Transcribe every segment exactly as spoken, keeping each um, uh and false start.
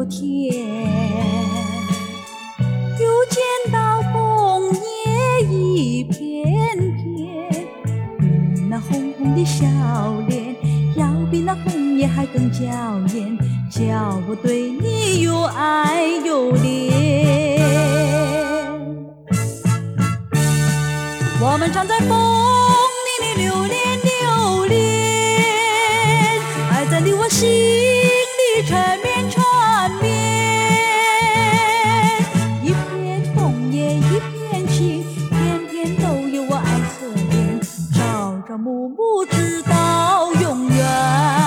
秋天，又见到枫叶一片片，你那红红的笑脸，要比那红叶还更娇艳，叫我对你又爱又恋。我们常在风里里流连流连，爱在你我心里缠绵缠绵。一片枫叶一片情，片片都有我爱和恋，朝朝暮暮直到永远。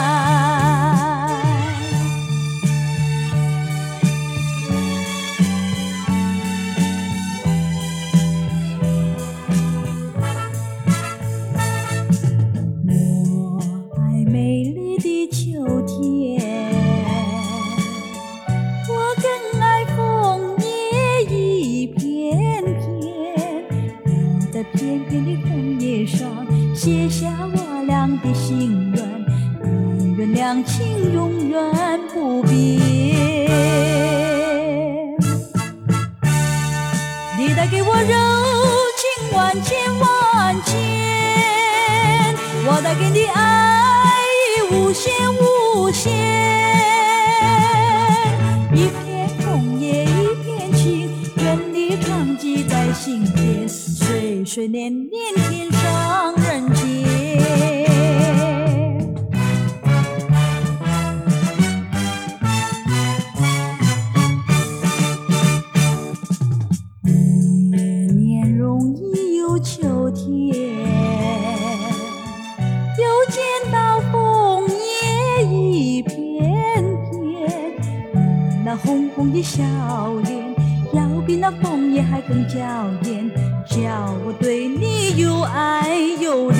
美丽的秋天，我更爱枫叶一片片，要在片片的红叶上写下我俩的心愿，但愿两情永远不变。你带给我柔情万千万千，我带给你爱无限无限。一片枫叶一片情，愿你常记在心间，岁岁年年天上人间。一年容易有秋天，又见到枫叶一片片，那红红的笑脸，要比那枫叶还更娇艳，叫我对你又爱又恋。